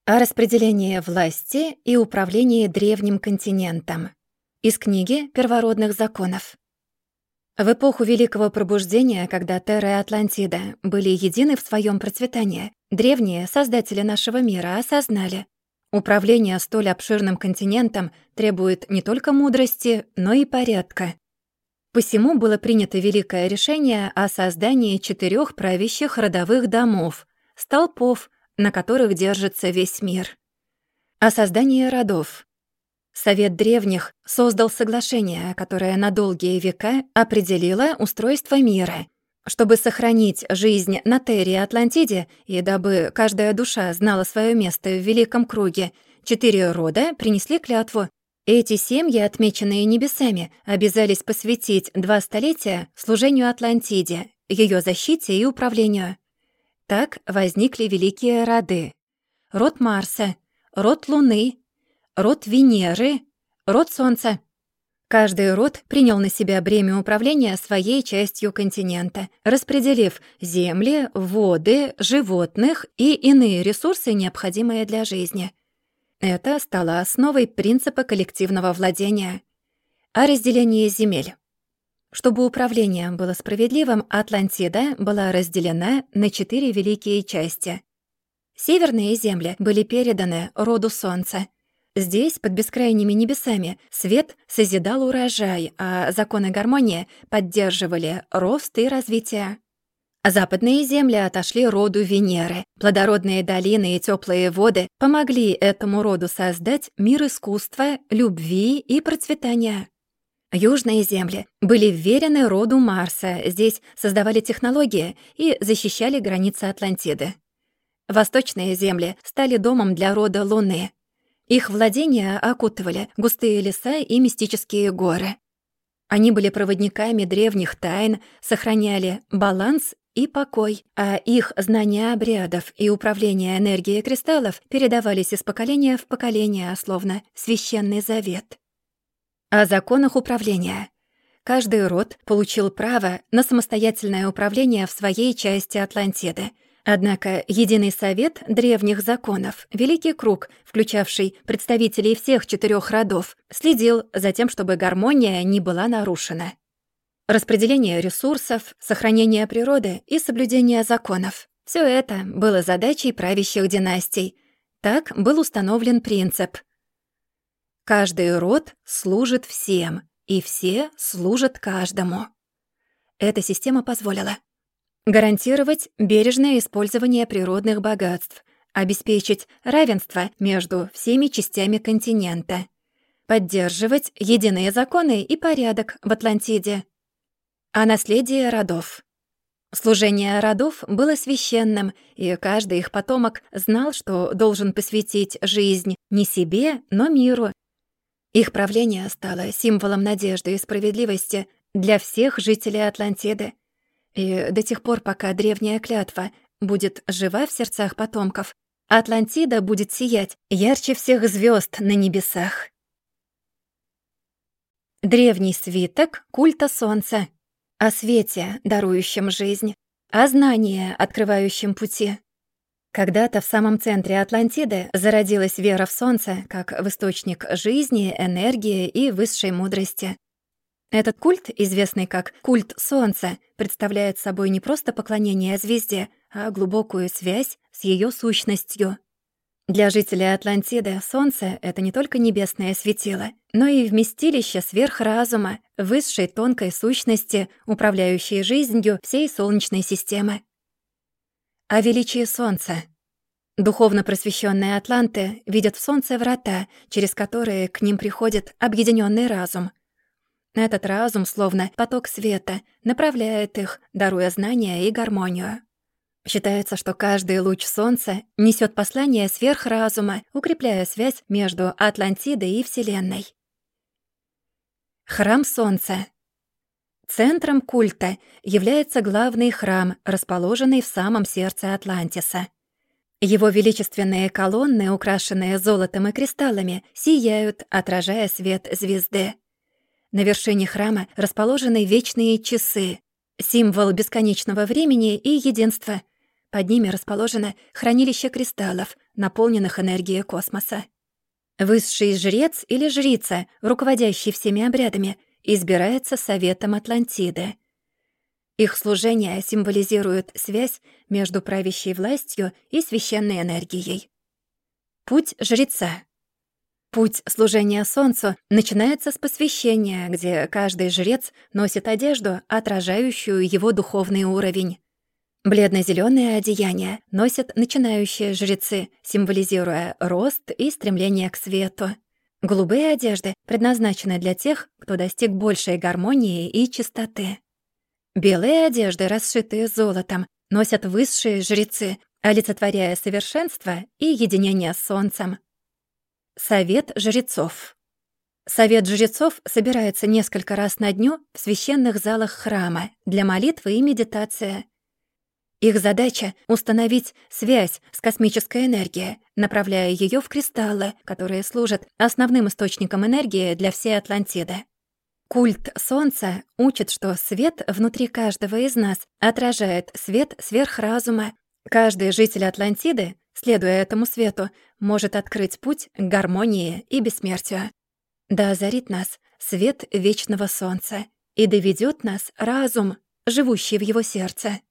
О распределении власти и управлении древним континентом. Из книги «Первородных законов». В эпоху Великого Пробуждения, когда Терра и Атлантида были едины в своем процветании, древние создатели нашего мира осознали: управление столь обширным континентом требует не только мудрости, но и порядка. Посему было принято великое решение о создании 4 правящих родовых домов, столпов, на которых держится весь мир. О создании родов. Совет древних создал соглашение, которое на долгие века определило устройство мира. Чтобы сохранить жизнь на Терре и Атлантиде, и дабы каждая душа знала свое место в великом круге, 4 рода принесли клятву. Эти семьи, отмеченные небесами, обязались посвятить 2 столетия служению Атлантиде, ее защите и управлению. Так возникли великие роды: род Марса, род Луны, род Венеры, род Солнца. Каждый род принял на себя бремя управления своей частью континента, распределив земли, воды, животных и иные ресурсы, необходимые для жизни. Это стало основой принципа коллективного владения. О разделении земель. Чтобы управление было справедливым, Атлантида была разделена на 4 великие части. Северные земли были переданы роду Солнца. Здесь, под бескрайними небесами, свет созидал урожай, а законы гармонии поддерживали рост и развитие. Западные земли отошли роду Венеры. Плодородные долины и теплые воды помогли этому роду создать мир искусства, любви и процветания. Южные земли были вверены роду Марса. Здесь создавали технологии и защищали границы Атлантиды. Восточные земли стали домом для рода Луны. Их владения окутывали густые леса и мистические горы. Они были проводниками древних тайн, сохраняли баланс и покой, а их знания обрядов и управление энергией кристаллов передавались из поколения в поколение, словно священный завет. О законах управления. Каждый род получил право на самостоятельное управление в своей части Атлантиды. Однако Единый Совет древних законов, Великий Круг, включавший представителей всех 4 родов, следил за тем, чтобы гармония не была нарушена. Распределение ресурсов, сохранение природы и соблюдение законов — всё это было задачей правящих династий. Так был установлен принцип: каждый род служит всем, и все служат каждому. Эта система позволила гарантировать бережное использование природных богатств, обеспечить равенство между всеми частями континента, поддерживать единые законы и порядок в Атлантиде. О наследии родов. Служение родов было священным, и каждый их потомок знал, что должен посвятить жизнь не себе, но миру. Их правление стало символом надежды и справедливости для всех жителей Атлантиды. И до тех пор, пока древняя клятва будет жива в сердцах потомков, Атлантида будет сиять ярче всех звезд на небесах. Древний свиток культа Солнца. О свете, дарующем жизнь, о знании, открывающем пути. Когда-то в самом центре Атлантиды зародилась вера в Солнце как в источник жизни, энергии и высшей мудрости. Этот культ, известный как культ Солнца, представляет собой не просто поклонение звезде, а глубокую связь с ее сущностью. Для жителей Атлантиды Солнце — это не только небесное светило, но и вместилище сверхразума, высшей тонкой сущности, управляющей жизнью всей Солнечной системы. О величии Солнца. Духовно просвещенные атланты видят в Солнце врата, через которые к ним приходит объединенный разум. Этот разум, словно поток света, направляет их, даруя знания и гармонию. Считается, что каждый луч Солнца несет послание сверхразума, укрепляя связь между Атлантидой и Вселенной. Храм Солнца. Центром культа является главный храм, расположенный в самом сердце Атлантиса. Его величественные колонны, украшенные золотом и кристаллами, сияют, отражая свет звезды. На вершине храма расположены вечные часы, символ бесконечного времени и единства. Под ними расположено хранилище кристаллов, наполненных энергией космоса. Высший жрец или жрица, руководящий всеми обрядами, избирается Советом Атлантиды. Их служение символизирует связь между правящей властью и священной энергией. Путь жреца. Путь служения Солнцу начинается с посвящения, где каждый жрец носит одежду, отражающую его духовный уровень. Бледно-зелёное одеяние носят начинающие жрецы, символизируя рост и стремление к свету. Голубые одежды предназначены для тех, кто достиг большей гармонии и чистоты. Белые одежды, расшитые золотом, носят высшие жрецы, олицетворяя совершенство и единение с Солнцем. Совет жрецов. Совет жрецов собирается несколько раз на дню в священных залах храма для молитвы и медитации. Их задача — установить связь с космической энергией, направляя ее в кристаллы, которые служат основным источником энергии для всей Атлантиды. Культ Солнца учит, что свет внутри каждого из нас отражает свет сверхразума. Каждый житель Атлантиды, следуя этому свету, может открыть путь к гармонии и бессмертию. Да озарит нас свет вечного Солнца и доведет нас разум, живущий в его сердце.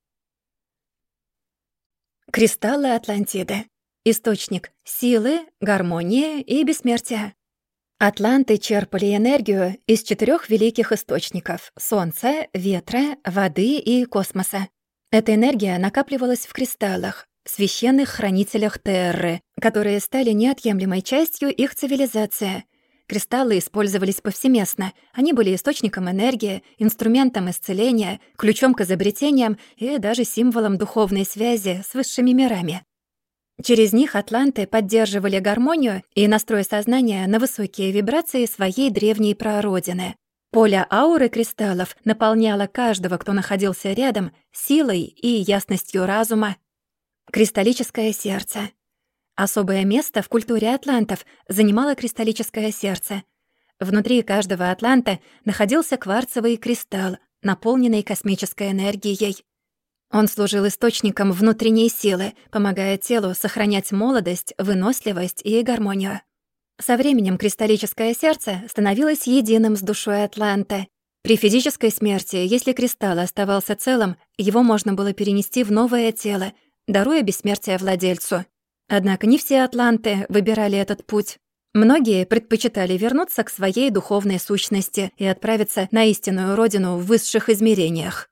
Кристаллы Атлантиды. Источник силы, гармонии и бессмертия. Атланты черпали энергию из 4 великих источников — Солнца, ветра, воды и космоса. Эта энергия накапливалась в кристаллах, священных хранителях Терры, которые стали неотъемлемой частью их цивилизации. Кристаллы использовались повсеместно. Они были источником энергии, инструментом исцеления, ключом к изобретениям и даже символом духовной связи с высшими мирами. Через них атланты поддерживали гармонию и настрой сознания на высокие вибрации своей древней прародины. Поле ауры кристаллов наполняло каждого, кто находился рядом, силой и ясностью разума. Кристаллическое сердце. Особое место в культуре атлантов занимало кристаллическое сердце. Внутри каждого атланта находился кварцевый кристалл, наполненный космической энергией. Он служил источником внутренней силы, помогая телу сохранять молодость, выносливость и гармонию. Со временем кристаллическое сердце становилось единым с душой атланта. При физической смерти, если кристалл оставался целым, его можно было перенести в новое тело, даруя бессмертие владельцу. Однако не все атланты выбирали этот путь. Многие предпочитали вернуться к своей духовной сущности и отправиться на истинную родину в высших измерениях.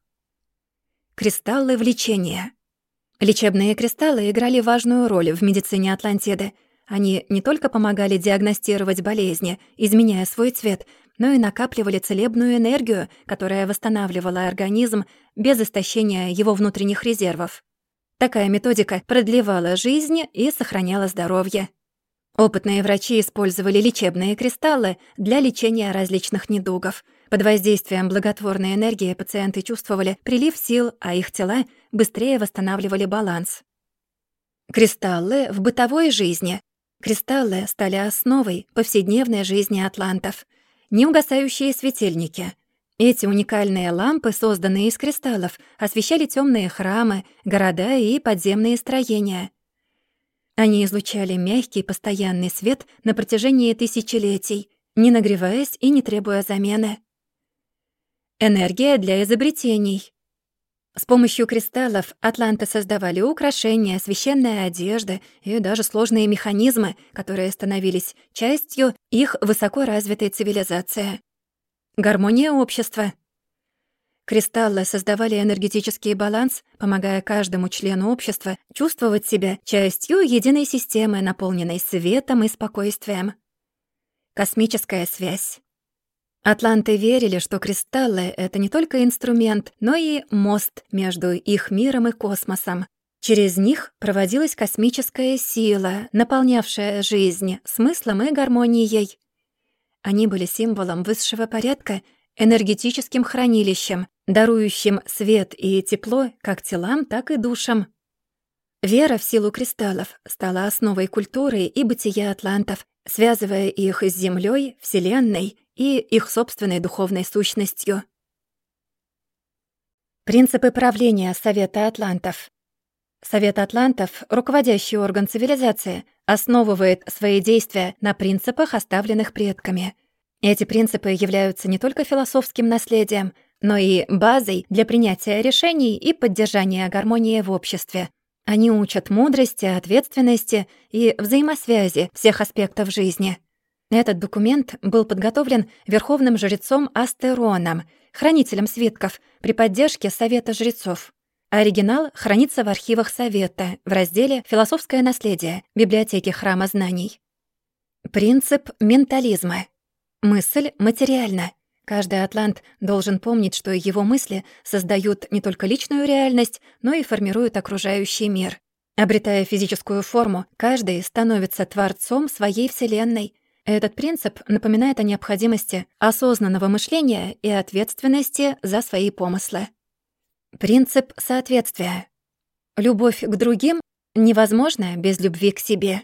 Кристаллы влечения. Лечебные кристаллы играли важную роль в медицине Атлантиды. Они не только помогали диагностировать болезни, изменяя свой цвет, но и накапливали целебную энергию, которая восстанавливала организм без истощения его внутренних резервов. Такая методика продлевала жизнь и сохраняла здоровье. Опытные врачи использовали лечебные кристаллы для лечения различных недугов. Под воздействием благотворной энергии пациенты чувствовали прилив сил, а их тела быстрее восстанавливали баланс. Кристаллы в бытовой жизни. Кристаллы стали основой повседневной жизни атлантов. Неугасающие светильники. Эти уникальные лампы, созданные из кристаллов, освещали темные храмы, города и подземные строения. Они излучали мягкий, постоянный свет на протяжении тысячелетий, не нагреваясь и не требуя замены. Энергия для изобретений. С помощью кристаллов атланты создавали украшения, священные одежды и даже сложные механизмы, которые становились частью их высокоразвитой цивилизации. Гармония общества. Кристаллы создавали энергетический баланс, помогая каждому члену общества чувствовать себя частью единой системы, наполненной светом и спокойствием. Космическая связь. Атланты верили, что кристаллы — это не только инструмент, но и мост между их миром и космосом. Через них проводилась космическая сила, наполнявшая жизнь смыслом и гармонией. Они были символом высшего порядка, энергетическим хранилищем, дарующим свет и тепло как телам, так и душам. Вера в силу кристаллов стала основой культуры и бытия атлантов, связывая их с Землей, Вселенной и их собственной духовной сущностью. Принципы правления Совета Атлантов. Совет атлантов, руководящий орган цивилизации, основывает свои действия на принципах, оставленных предками. Эти принципы являются не только философским наследием, но и базой для принятия решений и поддержания гармонии в обществе. Они учат мудрости, ответственности и взаимосвязи всех аспектов жизни. Этот документ был подготовлен верховным жрецом Астероном, хранителем свитков, при поддержке Совета жрецов. Оригинал хранится в архивах Совета в разделе «Философское наследие» библиотеки Храма знаний. Принцип ментализма. Мысль материальна. Каждый атлант должен помнить, что его мысли создают не только личную реальность, но и формируют окружающий мир. Обретая физическую форму, каждый становится творцом своей вселенной. Этот принцип напоминает о необходимости осознанного мышления и ответственности за свои помыслы. Принцип соответствия. Любовь к другим невозможна без любви к себе.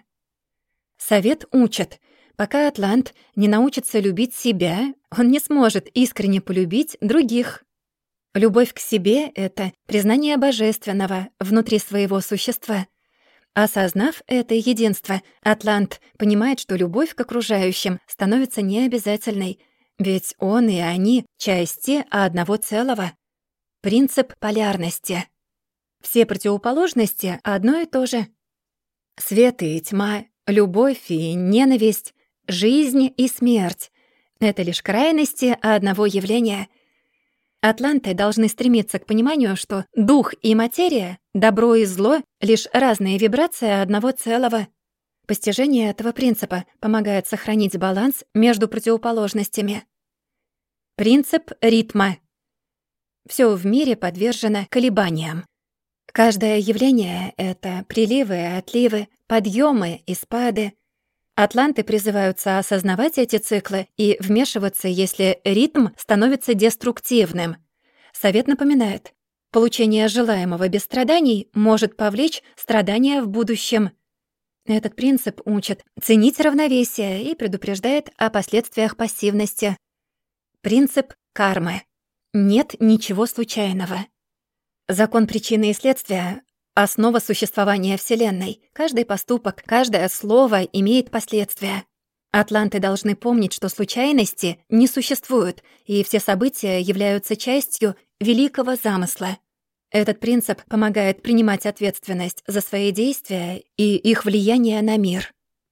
Совет учит: пока атлант не научится любить себя, он не сможет искренне полюбить других. Любовь к себе — это признание божественного внутри своего существа. Осознав это единство, атлант понимает, что любовь к окружающим становится необязательной, ведь он и они — части одного целого. Принцип полярности. Все противоположности одно и то же. Свет и тьма, любовь и ненависть, жизнь и смерть — это лишь крайности одного явления. Атланты должны стремиться к пониманию, что дух и материя, добро и зло — лишь разные вибрации одного целого. Постижение этого принципа помогает сохранить баланс между противоположностями. Принцип ритма. Всё в мире подвержено колебаниям. Каждое явление — это приливы и отливы, подъёмы и спады. Атланты призываются осознавать эти циклы и вмешиваться, если ритм становится деструктивным. Совет напоминает: получение желаемого без страданий может повлечь страдания в будущем. Этот принцип учит ценить равновесие и предупреждает о последствиях пассивности. Принцип кармы. Нет ничего случайного. Закон причины и следствия — основа существования Вселенной. Каждый поступок, каждое слово имеет последствия. Атланты должны помнить, что случайности не существуют, и все события являются частью великого замысла. Этот принцип помогает принимать ответственность за свои действия и их влияние на мир.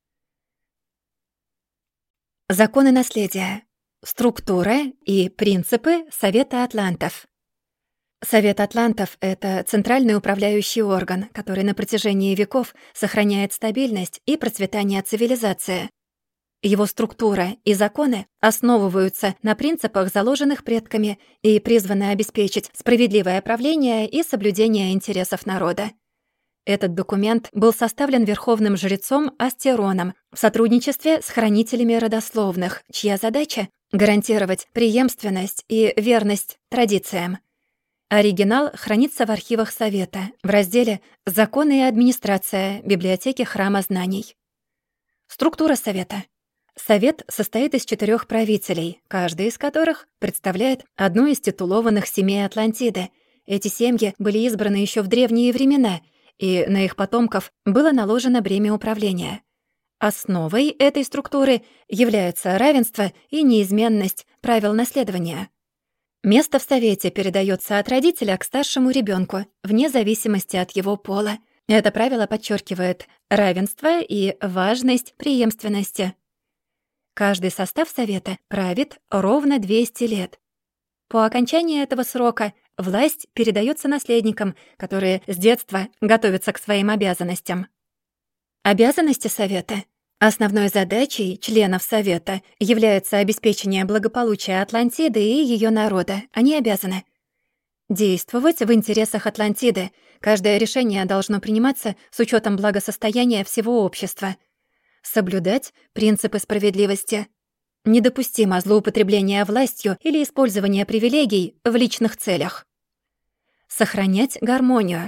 Законы наследия. Структура и принципы Совета атлантов. Совет атлантов — это центральный управляющий орган, который на протяжении веков сохраняет стабильность и процветание цивилизации. Его структура и законы основываются на принципах, заложенных предками, и призваны обеспечить справедливое правление и соблюдение интересов народа. Этот документ был составлен верховным жрецом Астероном в сотрудничестве с хранителями родословных, чья задача — гарантировать преемственность и верность традициям. Оригинал хранится в архивах Совета в разделе «Законы и администрация» библиотеки Храма знаний. Структура Совета. Совет состоит из 4 правителей, каждый из которых представляет одну из титулованных семей Атлантиды. Эти семьи были избраны еще в древние времена, и на их потомков было наложено бремя управления. Основой этой структуры являются равенство и неизменность правил наследования. Место в Совете передается от родителя к старшему ребенку, вне зависимости от его пола. Это правило подчеркивает равенство и важность преемственности. Каждый состав Совета правит ровно 200 лет. По окончании этого срока власть передается наследникам, которые с детства готовятся к своим обязанностям. Обязанности Совета. Основной задачей членов Совета является обеспечение благополучия Атлантиды и ее народа. Они обязаны действовать в интересах Атлантиды. Каждое решение должно приниматься с учетом благосостояния всего общества. Соблюдать принципы справедливости. Недопустимо злоупотребление властью или использование привилегий в личных целях. Сохранять гармонию.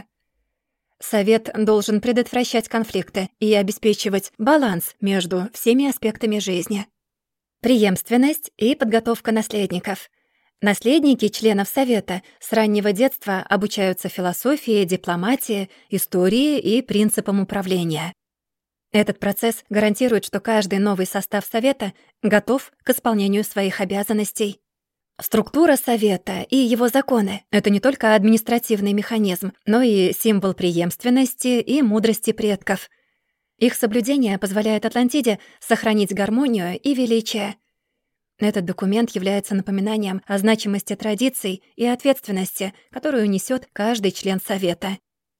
Совет должен предотвращать конфликты и обеспечивать баланс между всеми аспектами жизни. Преемственность и подготовка наследников. Наследники членов Совета с раннего детства обучаются философии, дипломатии, истории и принципам управления. Этот процесс гарантирует, что каждый новый состав Совета готов к исполнению своих обязанностей. Структура Совета и его законы — это не только административный механизм, но и символ преемственности и мудрости предков. Их соблюдение позволяет Атлантиде сохранить гармонию и величие. Этот документ является напоминанием о значимости традиций и ответственности, которую несет каждый член Совета.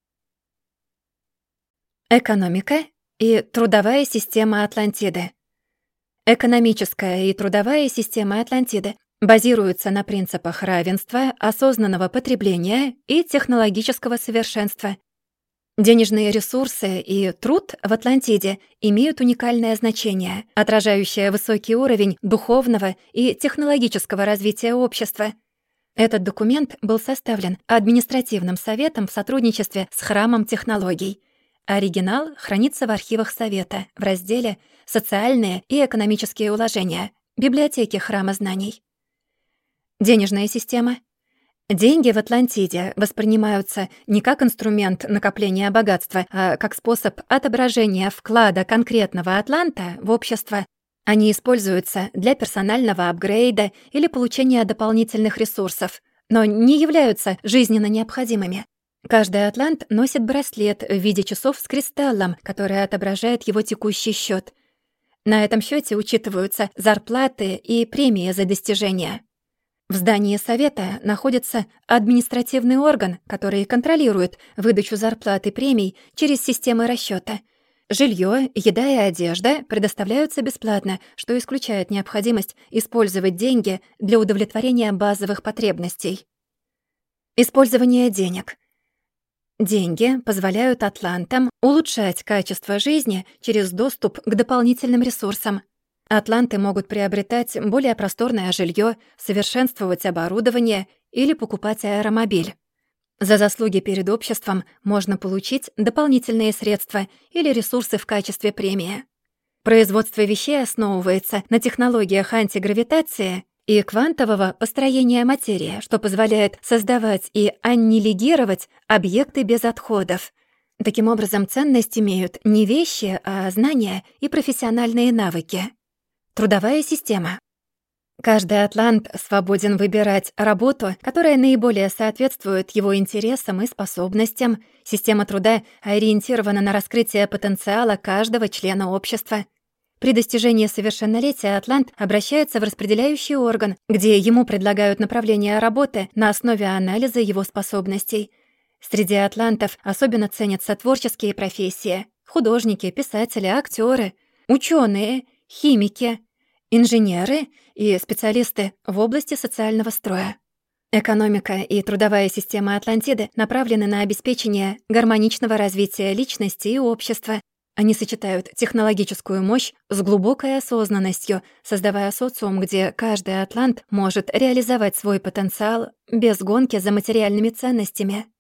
Экономика и трудовая система Атлантиды. Экономическая и трудовая системы Атлантиды базируются на принципах равенства, осознанного потребления и технологического совершенства. Денежные ресурсы и труд в Атлантиде имеют уникальное значение, отражающее высокий уровень духовного и технологического развития общества. Этот документ был составлен административным советом в сотрудничестве с Храмом технологий. Оригинал хранится в архивах Совета в разделе «Социальные и экономические уложения» библиотеки Храма знаний. Денежная система. Деньги в Атлантиде воспринимаются не как инструмент накопления богатства, а как способ отображения вклада конкретного атланта в общество. Они используются для персонального апгрейда или получения дополнительных ресурсов, но не являются жизненно необходимыми. Каждый атлант носит браслет в виде часов с кристаллом, который отображает его текущий счет. На этом счете учитываются зарплаты и премии за достижения. В здании Совета находится административный орган, который контролирует выдачу зарплат и премий через системы расчёта. Жилье, еда и одежда предоставляются бесплатно, что исключает необходимость использовать деньги для удовлетворения базовых потребностей. Использование денег. Деньги позволяют атлантам улучшать качество жизни через доступ к дополнительным ресурсам. Атланты могут приобретать более просторное жилье, совершенствовать оборудование или покупать аэромобиль. За заслуги перед обществом можно получить дополнительные средства или ресурсы в качестве премии. Производство вещей основывается на технологиях антигравитации и квантового построения материи, что позволяет создавать и аннигилировать объекты без отходов. Таким образом, ценность имеют не вещи, а знания и профессиональные навыки. Трудовая система. Каждый атлант свободен выбирать работу, которая наиболее соответствует его интересам и способностям. Система труда ориентирована на раскрытие потенциала каждого члена общества. При достижении совершеннолетия атлант обращается в распределяющий орган, где ему предлагают направление работы на основе анализа его способностей. Среди атлантов особенно ценятся творческие профессии: художники, писатели, актёры, учёные, химики, инженеры и специалисты в области социального строя. Экономика и трудовая система Атлантиды направлены на обеспечение гармоничного развития личности и общества. Они сочетают технологическую мощь с глубокой осознанностью, создавая социум, где каждый атлант может реализовать свой потенциал без гонки за материальными ценностями.